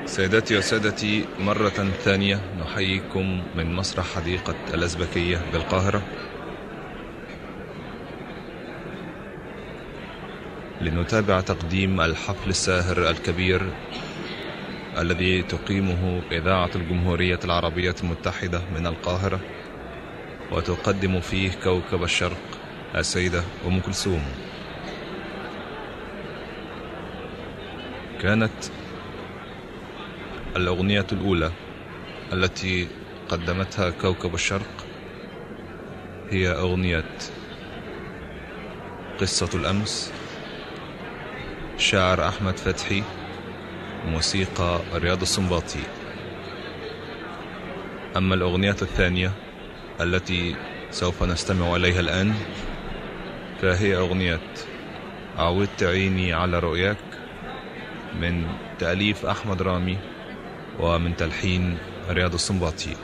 سيداتي وسادتي، مرة ثانية نحييكم من مسرح حديقة الأزبكية بالقاهرة لنتابع تقديم الحفل الساهر الكبير الذي تقيمه إذاعة الجمهورية العربية المتحدة من القاهرة، وتقدم فيه كوكب الشرق السيدة أم كلثوم. كانت الأغنية الأولى التي قدمتها كوكب الشرق هي أغنية قصة الأمس، شاعر أحمد فتحي، موسيقى رياض السنباطي. أما الأغنية الثانية التي سوف نستمع إليها الآن فهي أغنية عودت عيني على رؤياك من تأليف أحمد رامي ومن تلحين رياض السنباطي.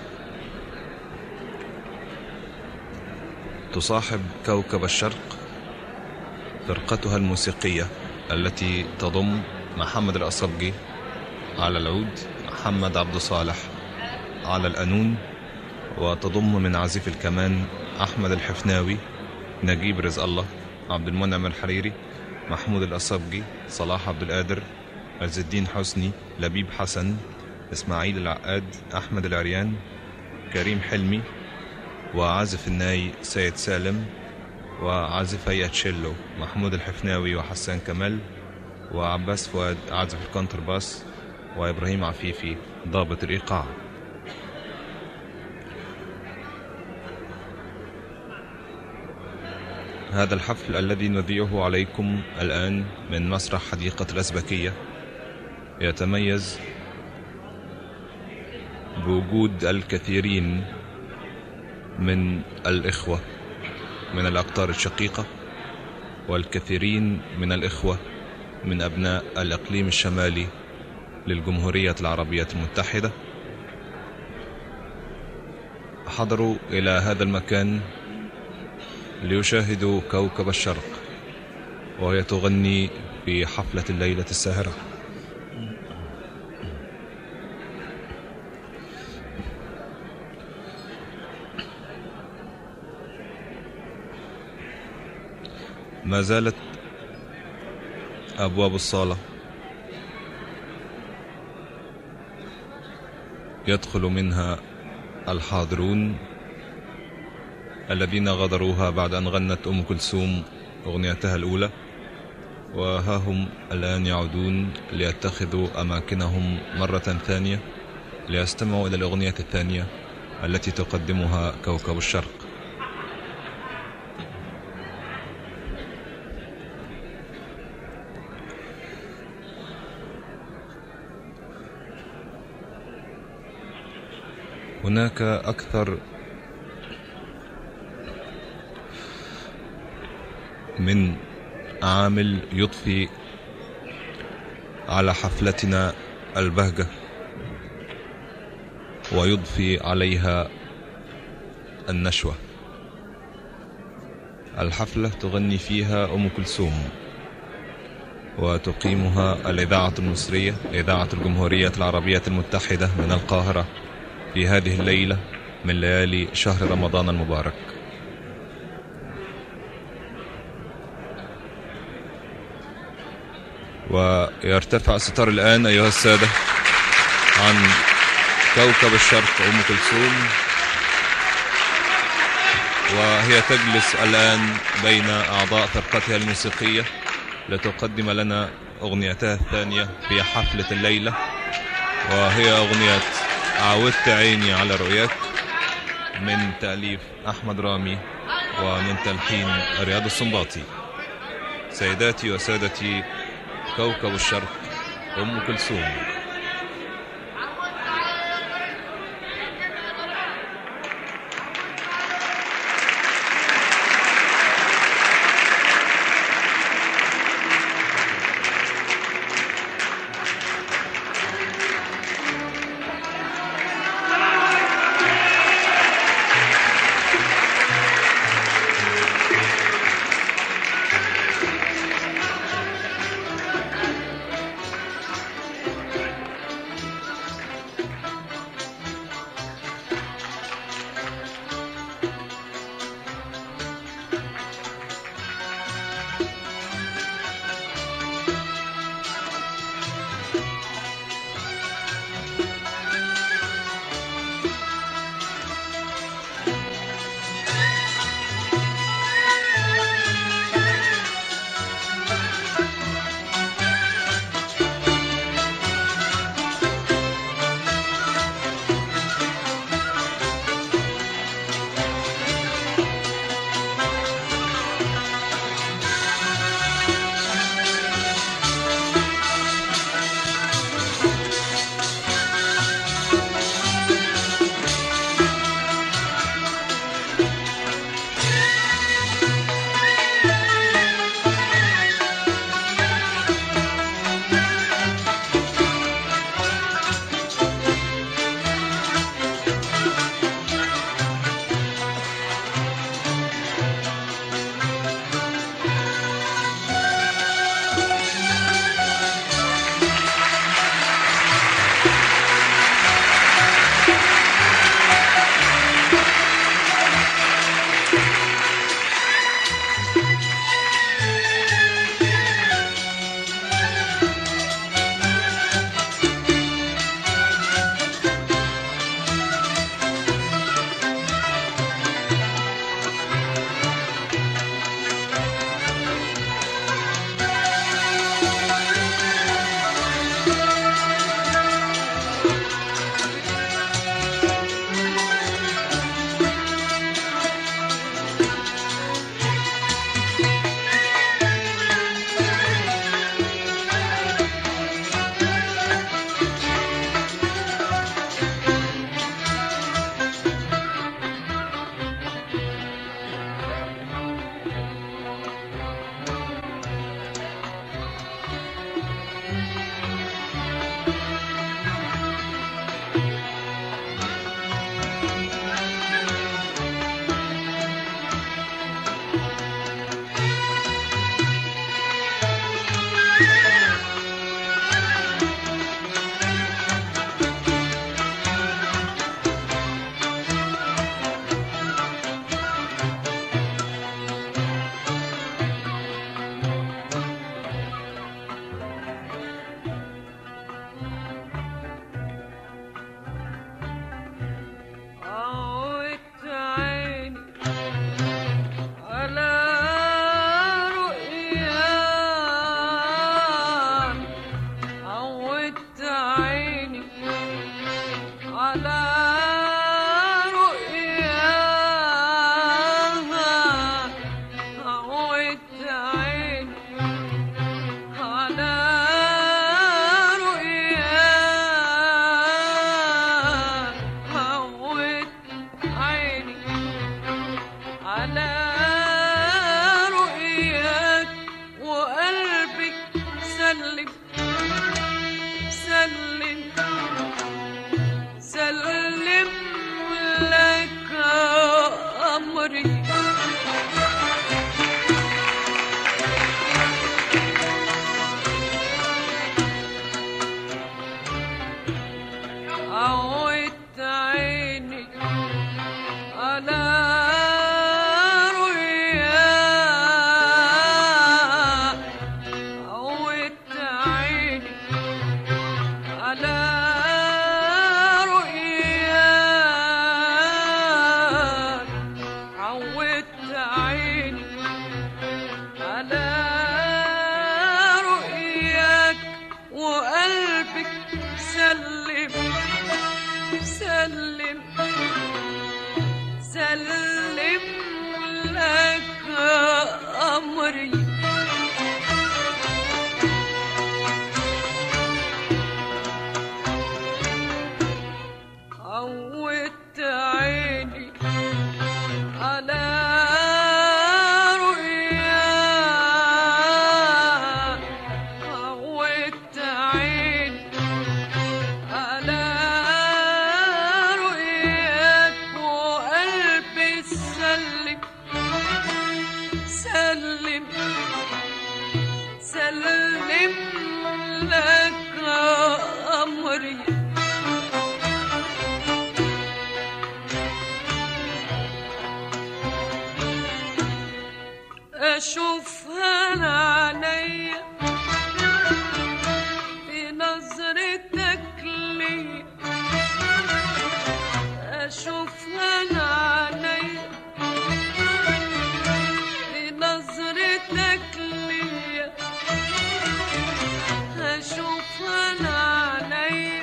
تصاحب كوكب الشرق فرقتها الموسيقية التي تضم محمد الأصبجي على العود، محمد عبد صالح على القانون، وتضم من عزيف الكمان أحمد الحفناوي، نجيب رزق الله، عبد المنعم الحريري، محمود الأصبجي، صلاح عبد القادر، عز الدين حسني، لبيب حسن، إسماعيل العقاد، أحمد العريان، كريم حلمي، وعازف الناي سيد سالم، وعازفي تشيلو محمود الحفناوي وحسان كمال، وعباس فؤاد عازف الكونترباس، وإبراهيم عفيفي ضابط الإيقاع. هذا الحفل الذي نذيعه عليكم الآن من مسرح حديقة الأزبكية يتميز بوجود الكثيرين من الإخوة من الأقطار الشقيقة، والكثيرين من الإخوة من أبناء الإقليم الشمالي للجمهورية العربية المتحدة. حضروا إلى هذا المكان ليشاهدوا كوكب الشرق وهي تغني في حفلة الليلة الساهرة. ما زالت أبواب الصالة يدخل منها الحاضرون الذين غادروها بعد أن غنت أم كلثوم أغنيتها الأولى، وها هم الآن يعودون ليتخذوا أماكنهم مرة ثانية ليستمعوا إلى الأغنية الثانية التي تقدمها كوكب الشرق. هناك أكثر من عامل يضفي على حفلتنا البهجة ويضفي عليها النشوة. الحفلة تغني فيها أم كلثوم وتقيمها الإذاعة المصرية، إذاعة الجمهورية العربية المتحدة من القاهرة، في هذه الليلة من ليالي شهر رمضان المبارك. ويرتفع الستار الآن أيها السادة عن كوكب الشرق أم كلثوم، وهي تجلس الآن بين أعضاء فرقتها الموسيقية لتقدم لنا أغنيتها الثانية في حفلة الليلة، وهي أغنية عودت عيني على رؤياك من تأليف أحمد رامي ومن تلحين رياض السنباطي. سيداتي وسادتي، كوكب الشرق أم كلثوم. سلم سلم سلم لك أمري. عودت عيني على رؤياك، عودت عيني على رؤياك، وقلبي سلم سلم سلم لك أمري. أشوفها عينيا في نظرتك لي، أشوفها عينيا في نظرتك لي، أشوفها عينيا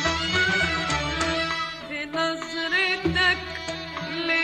في نظرتك لي،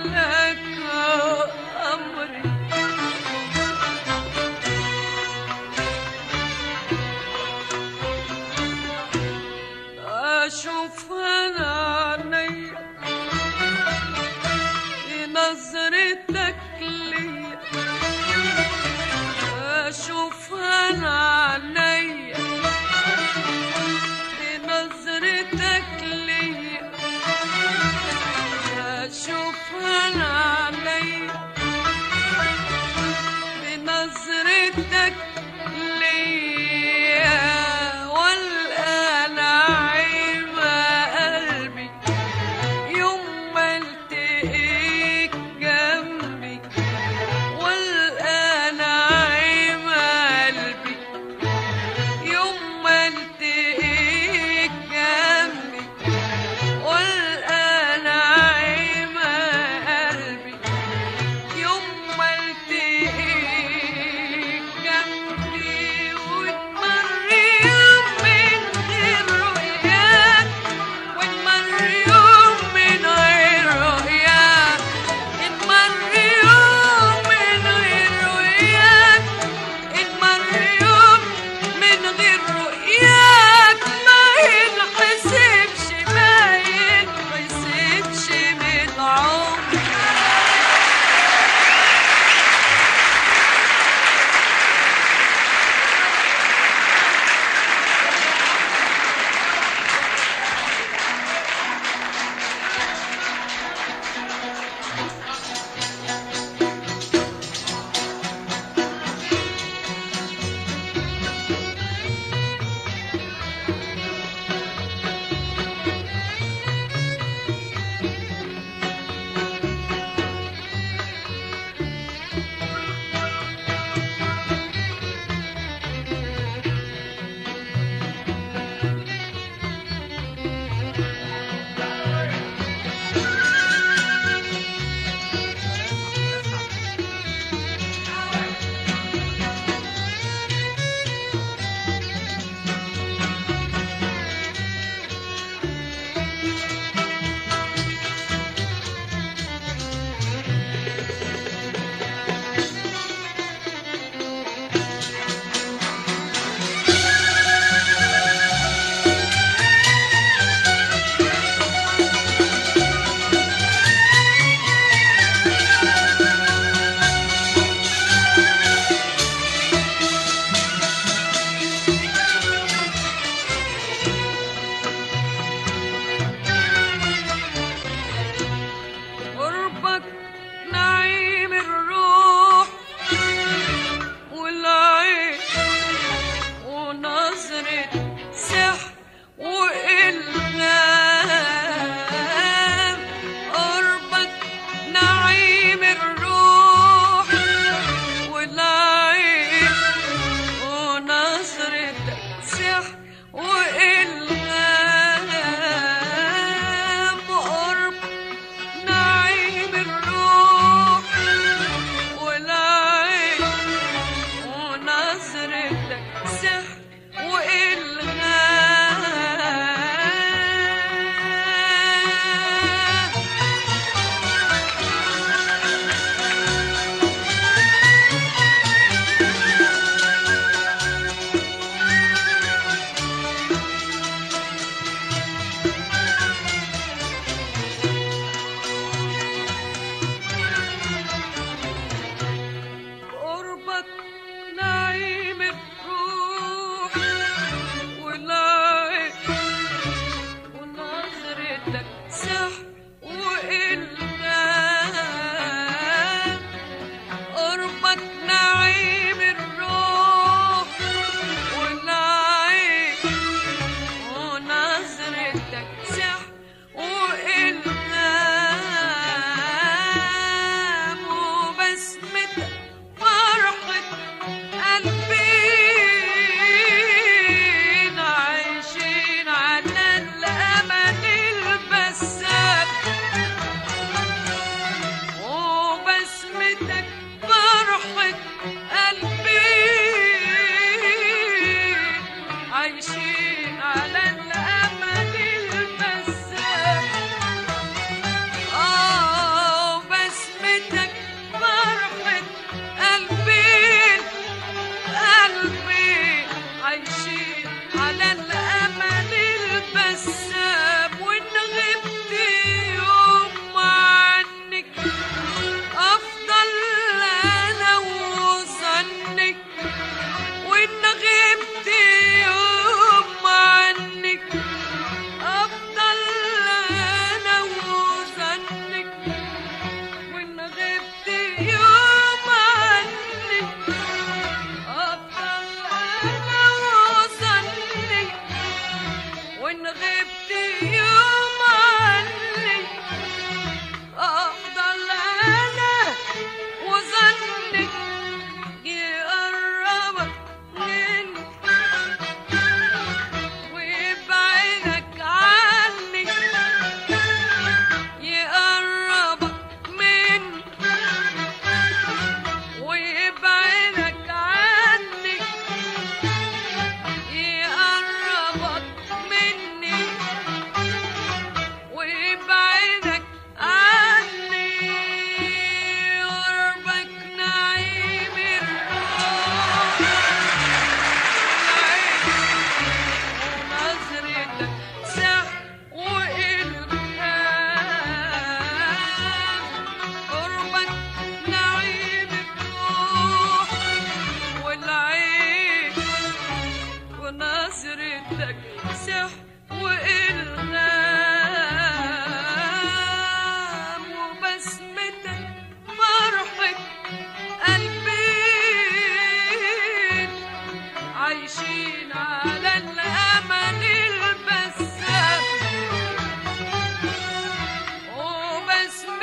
لك أمري أشوف أنا عينيا نظرتك ليا أشوف أنا عينيا نظرتك ليا أشوف أنا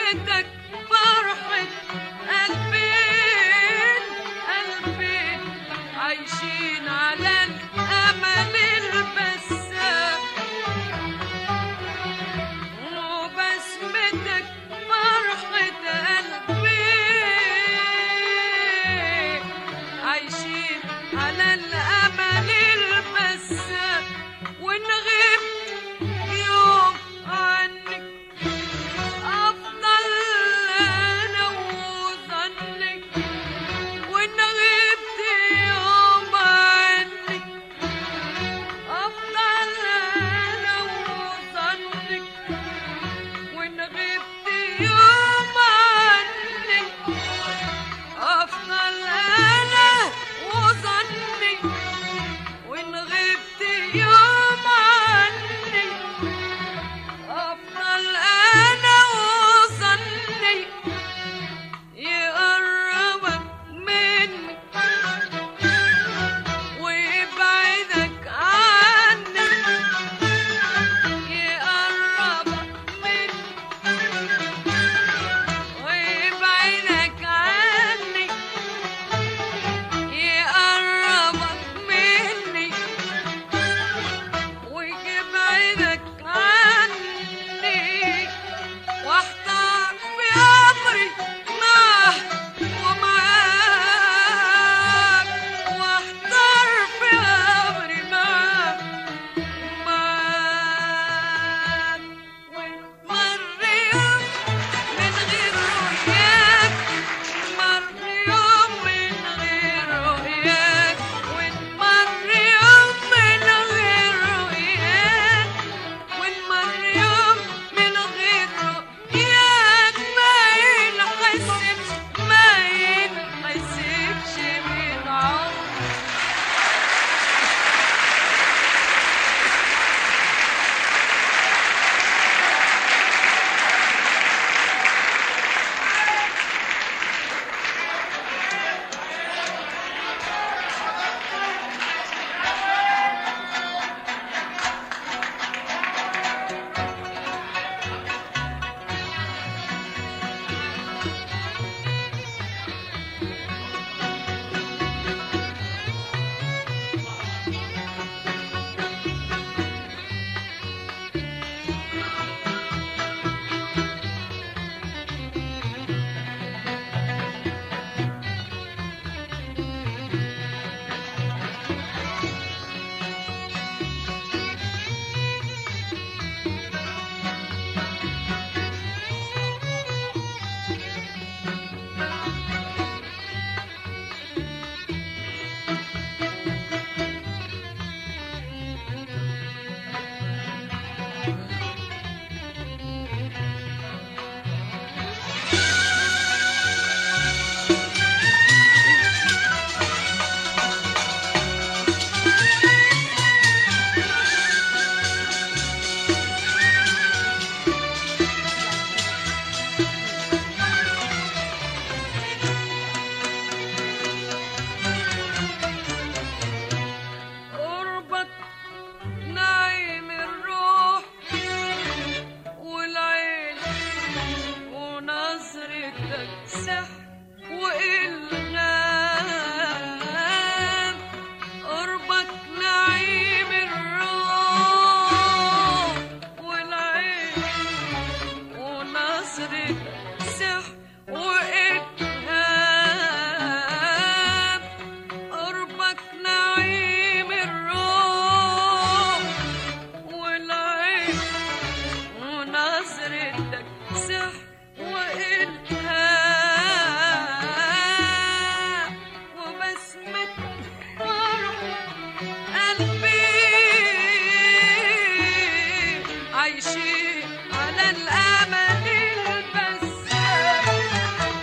وبسمتك فرحة قلبين قلبين عايشين على الأمل البسام وبسمتك فرحة قلبين عايشين على الأمل البسام وإن غبت يوم عنك أفضل أنا وظنك وإن غبت يوم عنك أفضل أنا وظنك وإن غبت يوم عنك أفضل أنا وظني وإن غبت يوم عني أفضل أنا وظني يقربك مني ويبعدك عني يقربك مني ويبعدك عني يقربك مني ويبعدك عني واحتار في أمري معه ومعاك واحتار في أمري معه ومعاك ومر يوم من غير رؤياك مر يوم من غير رؤياك ونمر يوم من غير رؤياك ونمر يوم من غير رؤياك ما ينحسبش من عمري قربك نعيم الروح والعين ونظرتك سحر وإلهام قربك نعيم الروح والعين ونظرتك سحر وإلهام قربك نعيم الروح والعين ونظرتك سحر وإلهام وبسمتك فرح قلبي عايشين على الأمل البسام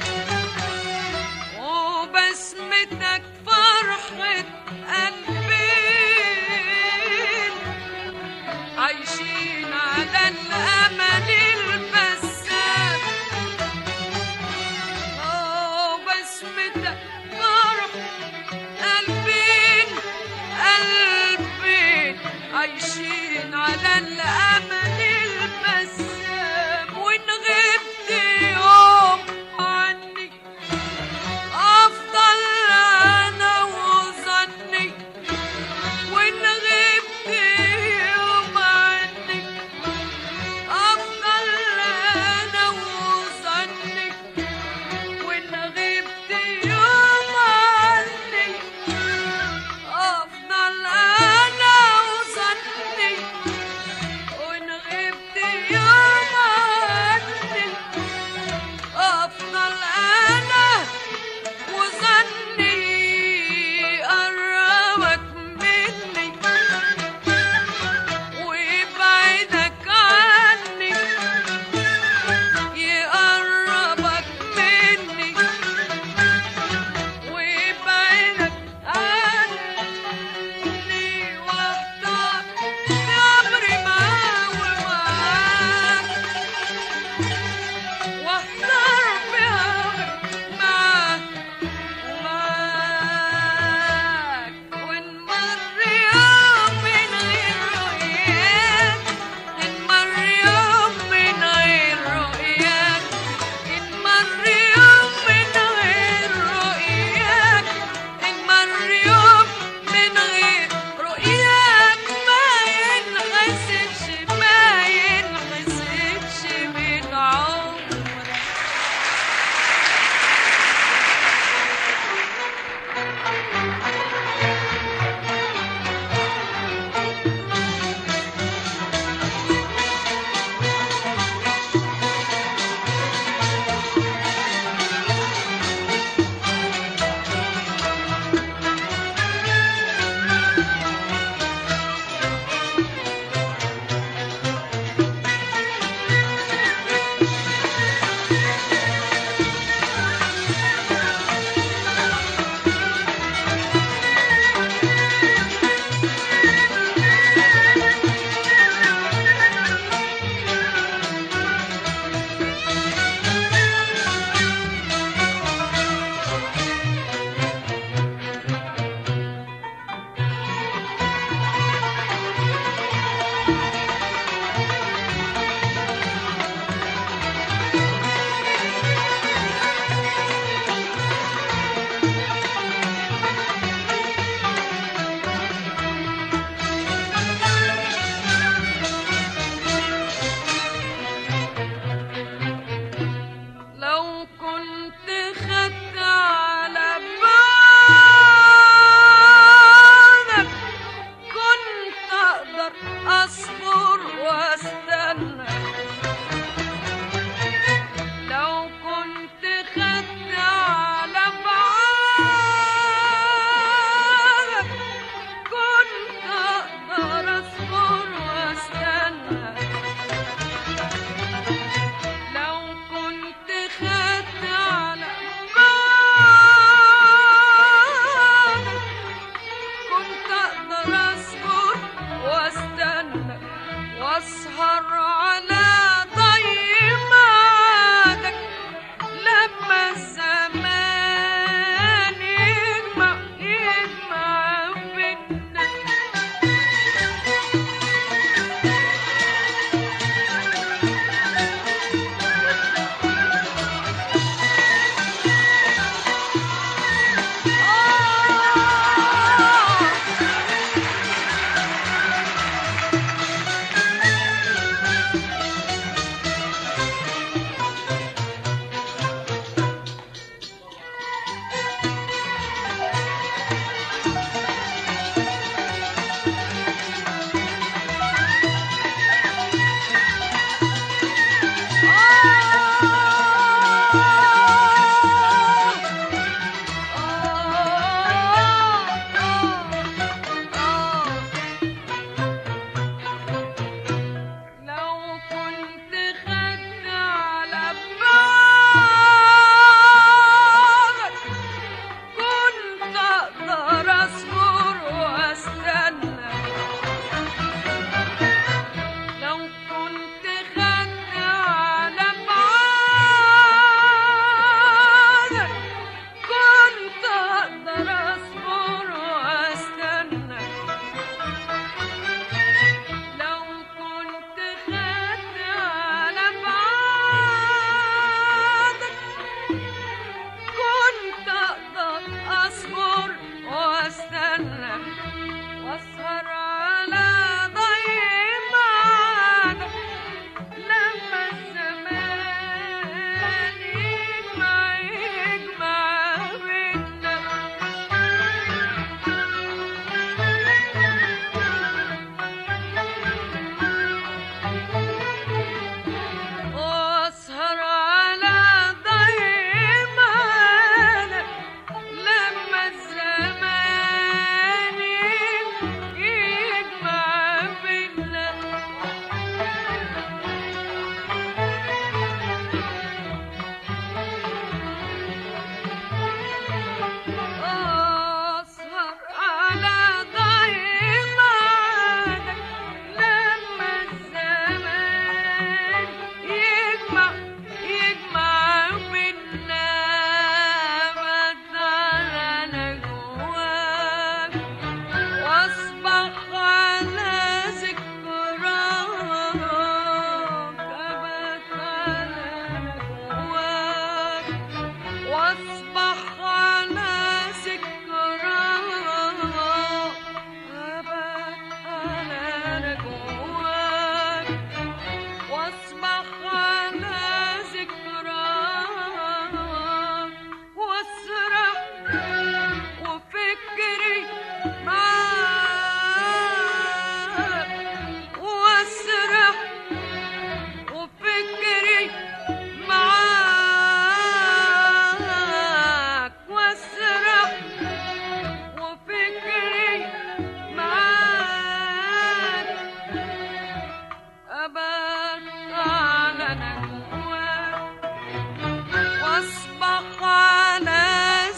واصبح على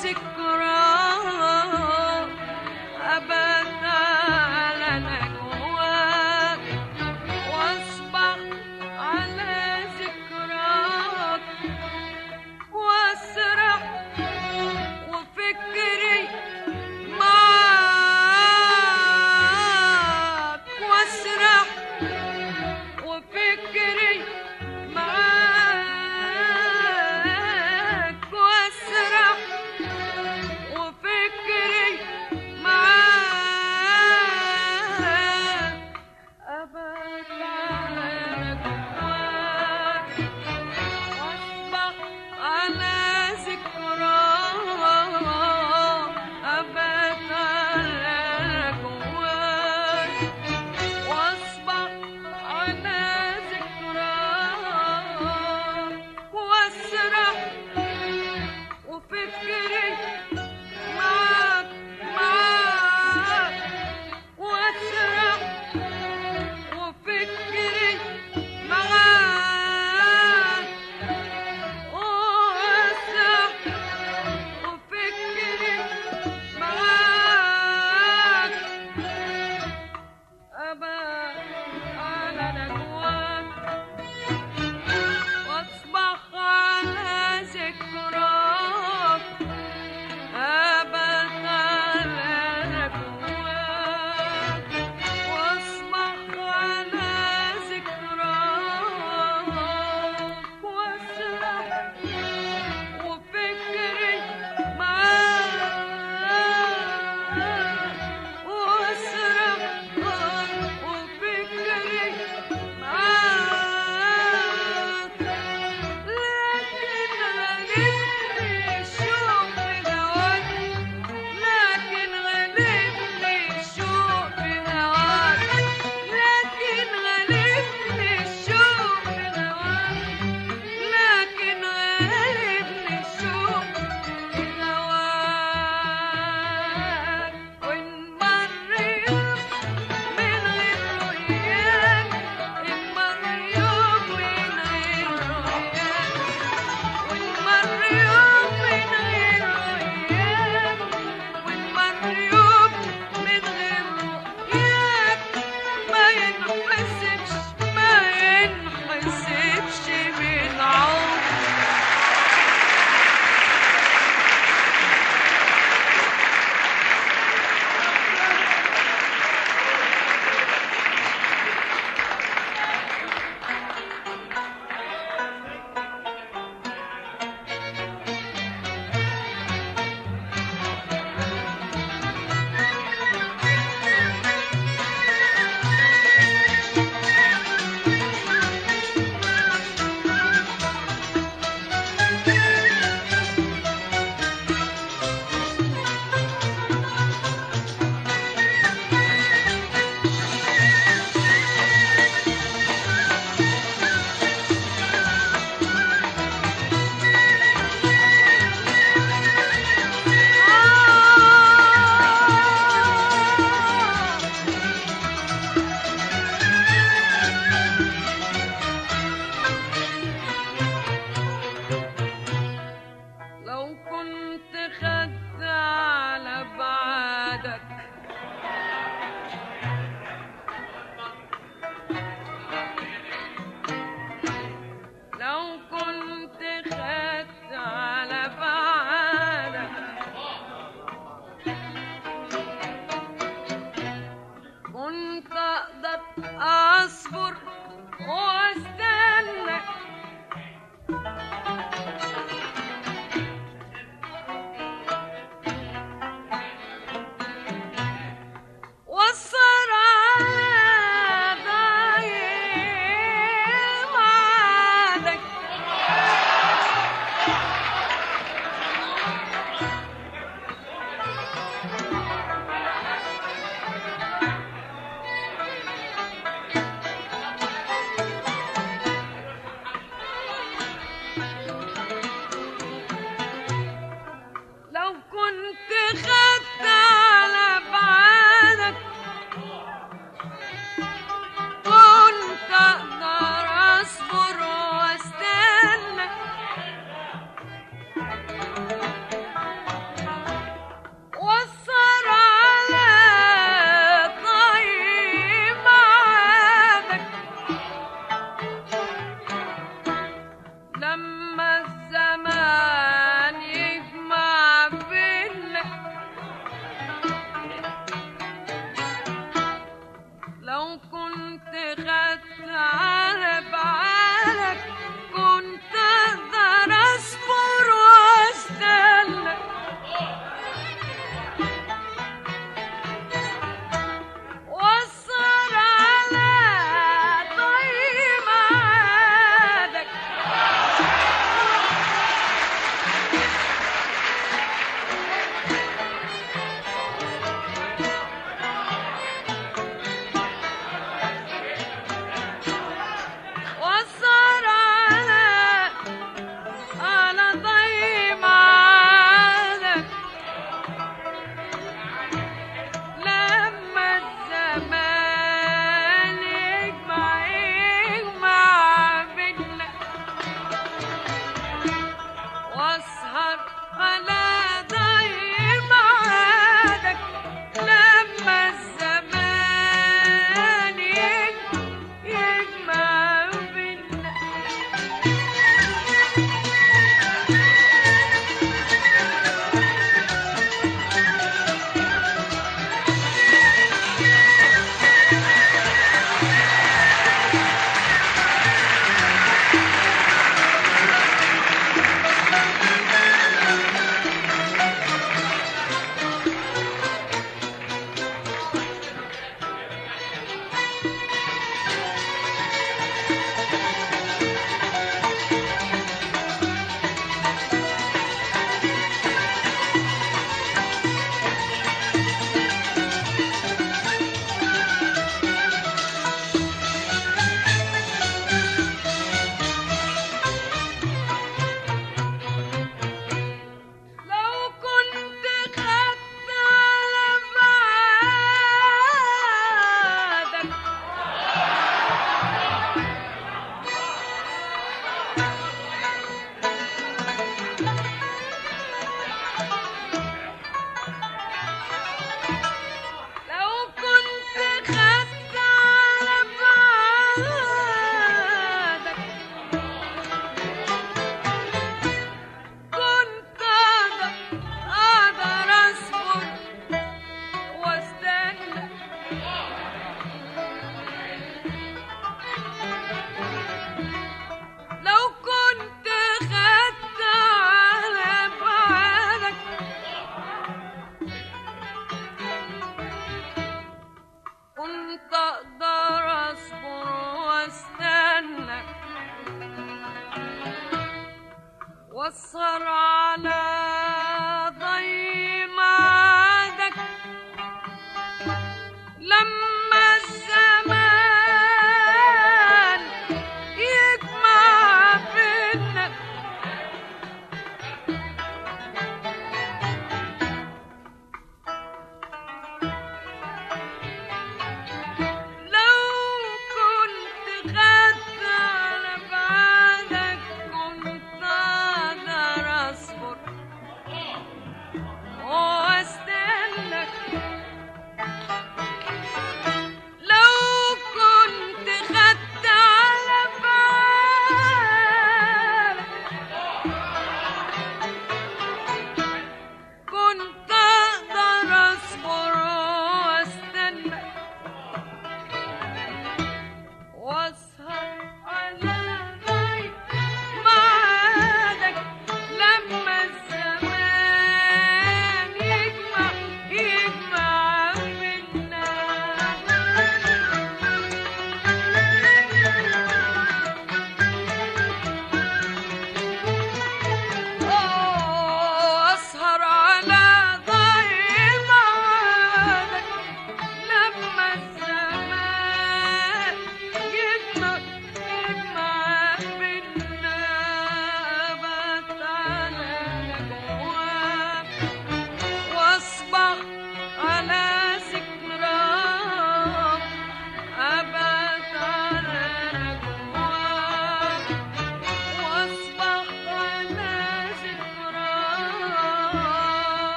ذكراك أبات على نجواك واصبح على ذكراك واسرح وفكري معاك واسرح وفكري معاك واسرح وفكري معاك أبات على نجواك واصبح على ذكراك أبات على نجواك واصبح على ذكراك واسرح وفكري معاك واسرح وفكري معاك واسرح وفكري معاك أبات على نجواك واصبح على ذكراك أبات على نجواك واصبح على ذكراك واسرح وفكري معاك واسرح وفكري معاك لكن غلبني الشوق بهواك لكن غلبني الشوق بهواك لكن غلبني الشوق بهواك لكن غلبني الشوق بهواك وإن مر يوم من غير رؤياك إن مر يوم من غير رؤياك وإن مر يوم من غير رؤياك وإن مر يوم من غير رؤياك ما ينحسبش من عمر لو كنت خدت على بعدك لو كنت خدت على بعدك كنت أقدر أصبر واستنى وصر على ضايع معادك لما الزمان يجمع بينا، لو كنت خدت على بعالك كنت اقدر اصبر واستنى، واسهر على ضي ميعادك، واسهر على ضي ميعادك، لما الزمان يجمع بينا، واسهر على ضي ميعادك، لما الزمان يجمع بينا. لو كنت خدت على بعادك لو كنت خدت على بعادك كنت أقدر أصبر واستنى، لو كنت خدت على بعادك كنت أقدر أصبر واستنى، واسهر على ضي ميعادك، لما الزمان يجمع بينا، لو كنت خدت على بعادك كنت أقدر أصبر واستنى،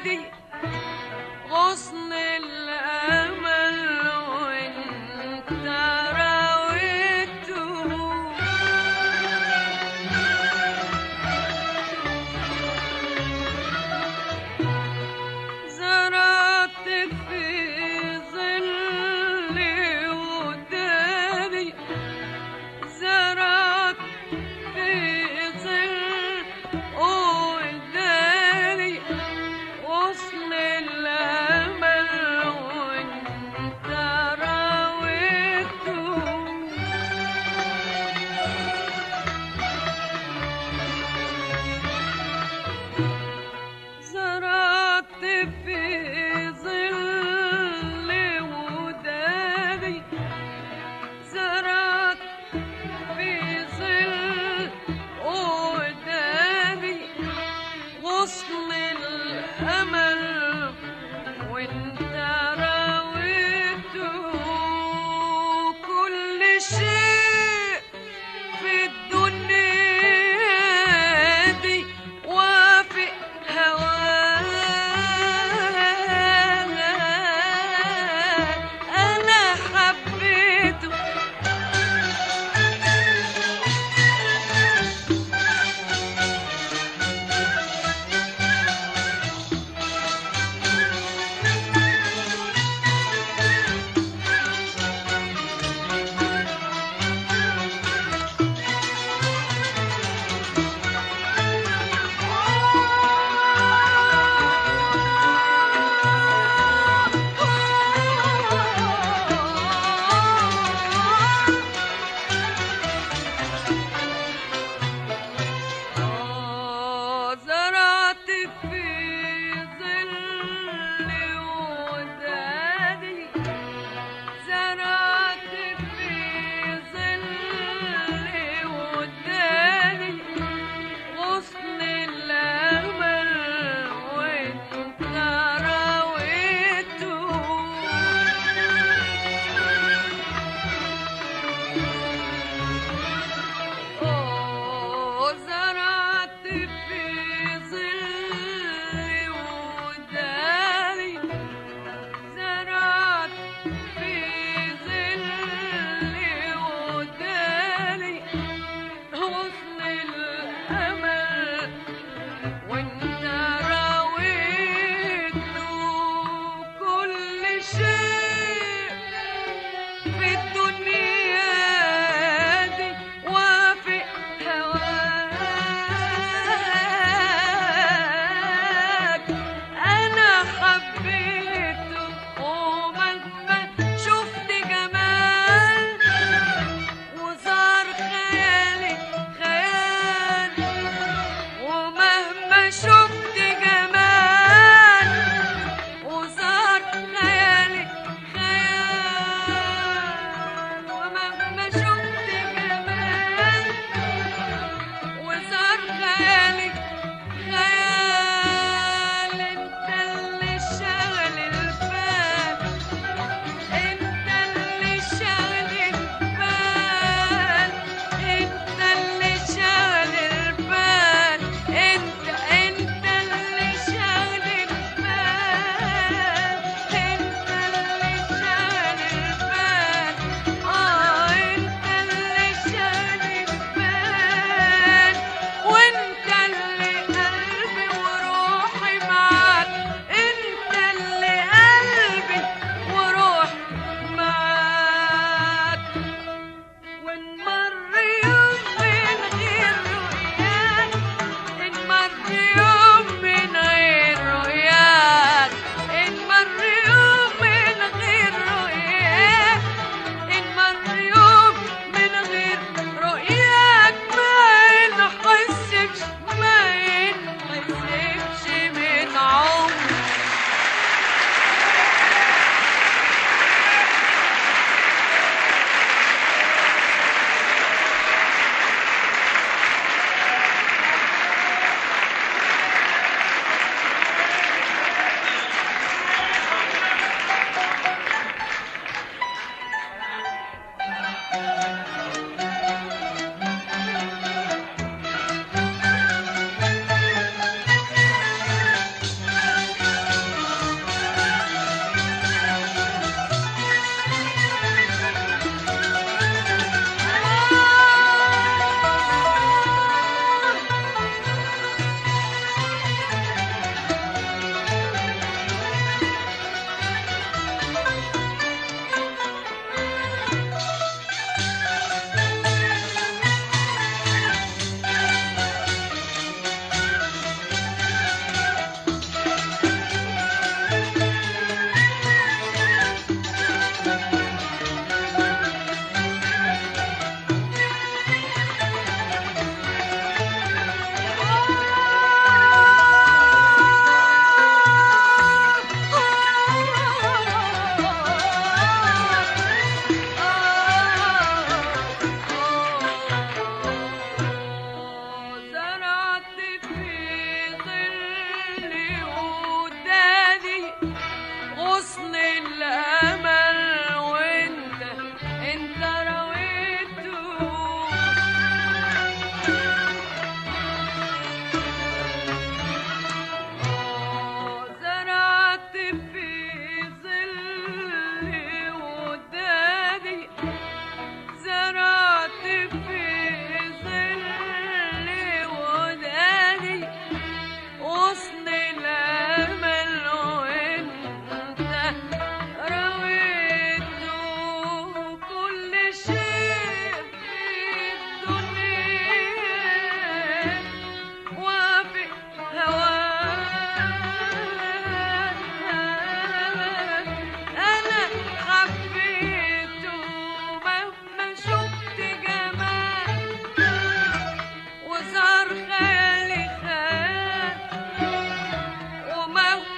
ودادي غصن الأمل وانت راويته زرعت في ظل ودادي زرعت في ظل ودادي غصن الأمل وانت راويته زرعت في ظل ودادي زرعت في ظل ودادي غصن الأمل وانت راويته كل شيء في الدنيا دي وافق هوانا أنا حبيته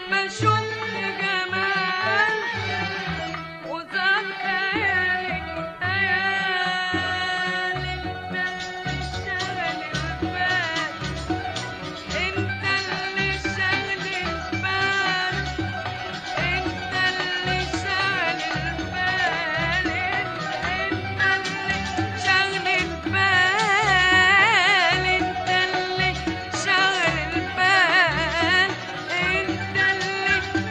بشوف جمال وزاد خيالي خيال. انت اللي شاغل البال، انت اللي شاغل البال، انت اللي شاغل البال، انت اللي شاغل البال، انت اللي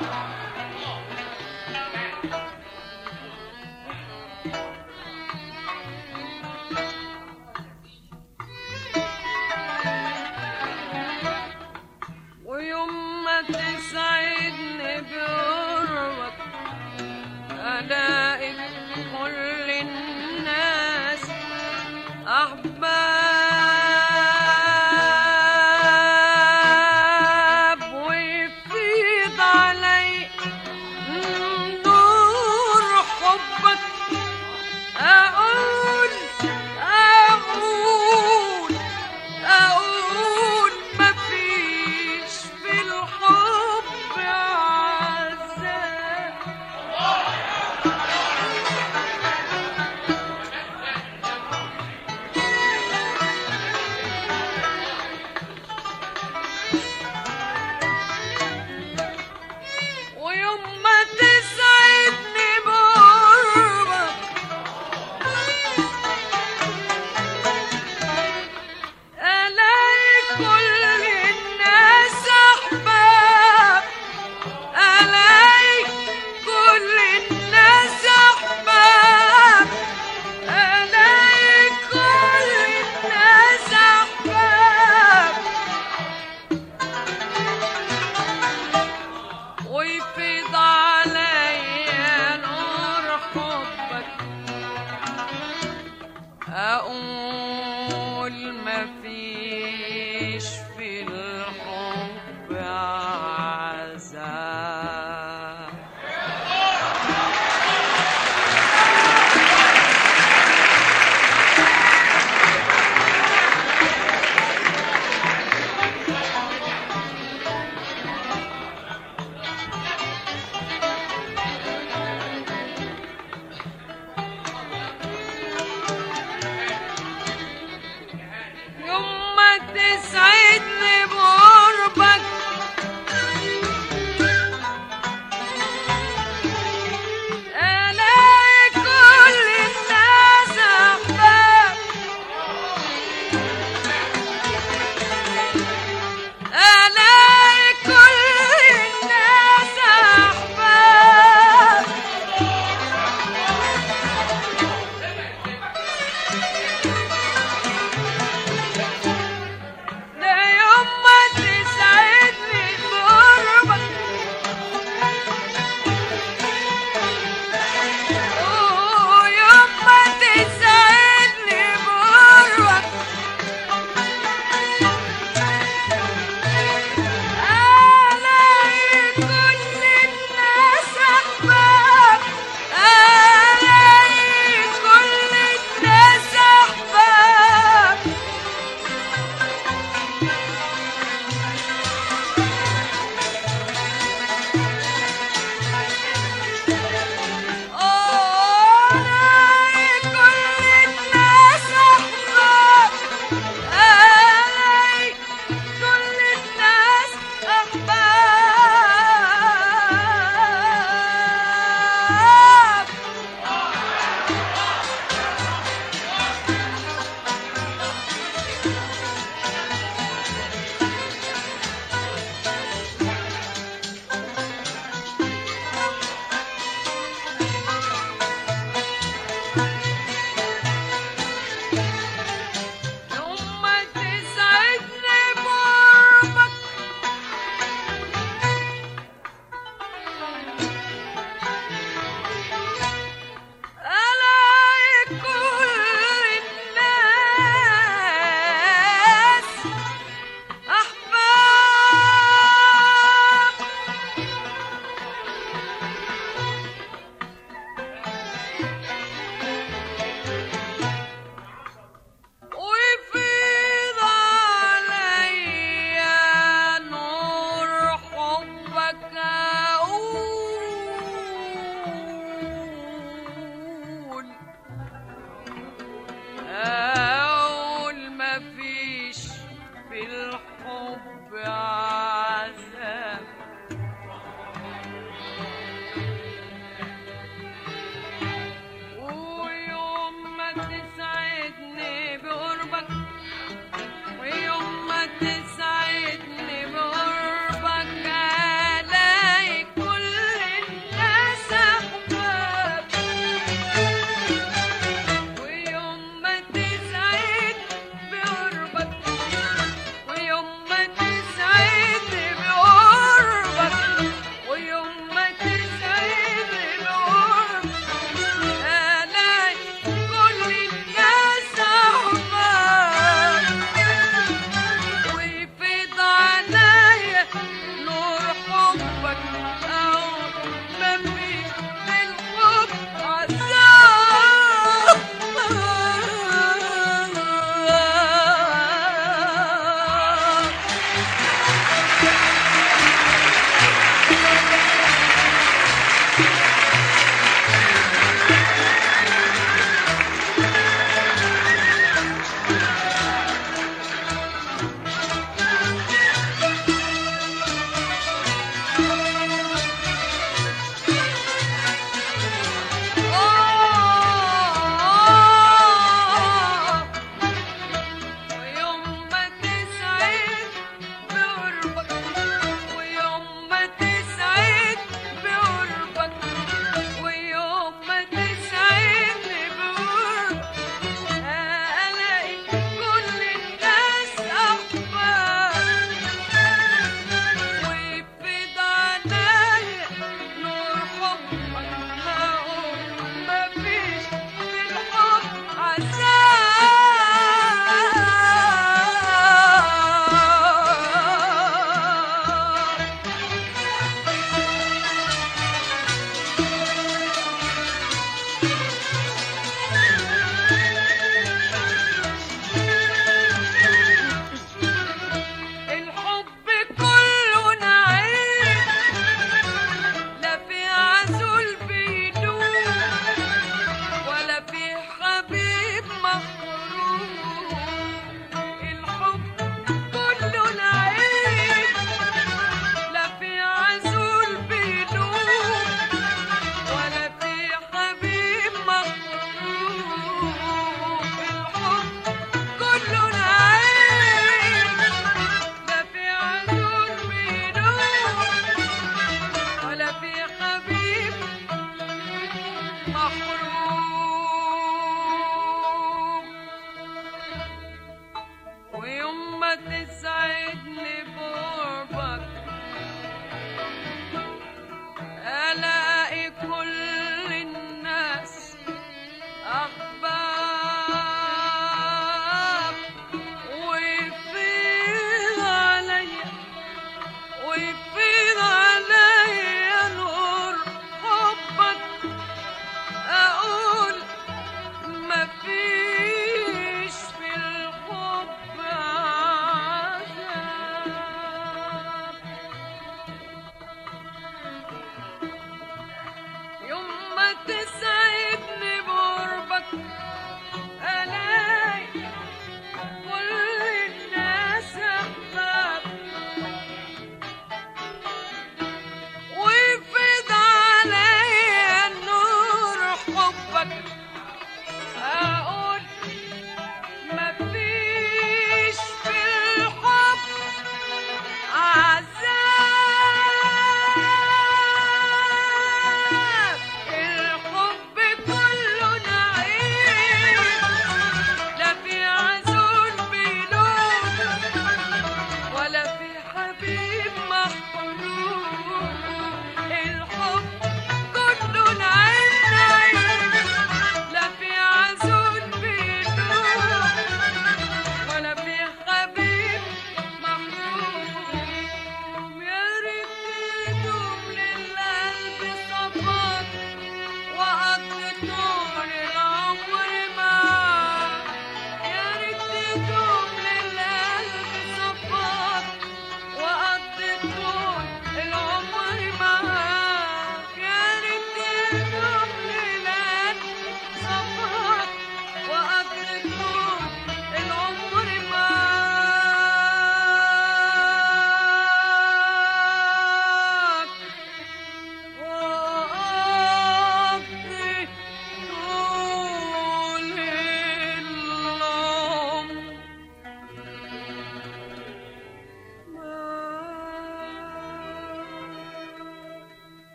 ويوم ما تسعدني بقربك ألاقي كل الناس أحباب ويفيض علي نور حبك أقول أقول أقول مفيش في الحب عذاب ويوم ما تسعدني بقربك ألاقي كل الناس أحباب ألاقي كل الناس أحباب ألاقي كل الناس أحباب ويفيض عليا نور حبك أقول مفيش في الحب عذاب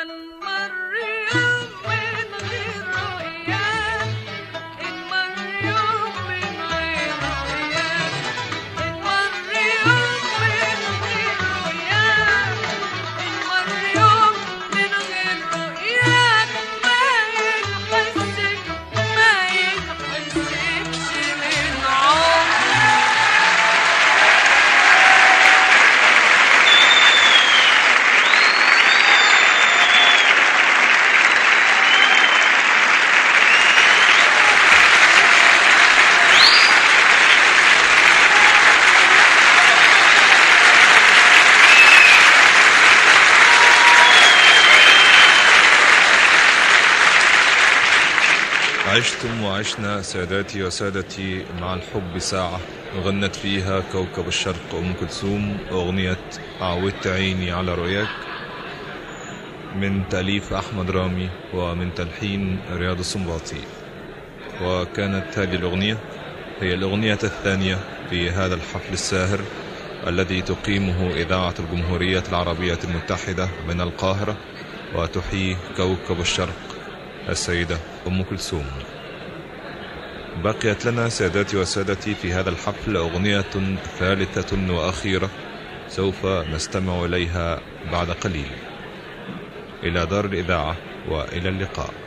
عشتم وعشنا ساداتي وسادتي مع الحب ساعة غنت فيها كوكب الشرق أم كلثوم أغنية عودت عيني على رؤياك من تأليف أحمد رامي ومن تلحين رياض السنباطي. وكانت هذه الأغنية هي الأغنية الثانية في هذا الحفل الساهر الذي تقيمه إذاعة الجمهورية العربية المتحدة من القاهرة وتحيي كوكب الشرق السيدة أم كلثوم. بقيت لنا ساداتي وسادتي في هذا الحفل أغنية ثالثة وأخيرة سوف نستمع إليها بعد قليل. إلى دار الإذاعة وإلى اللقاء.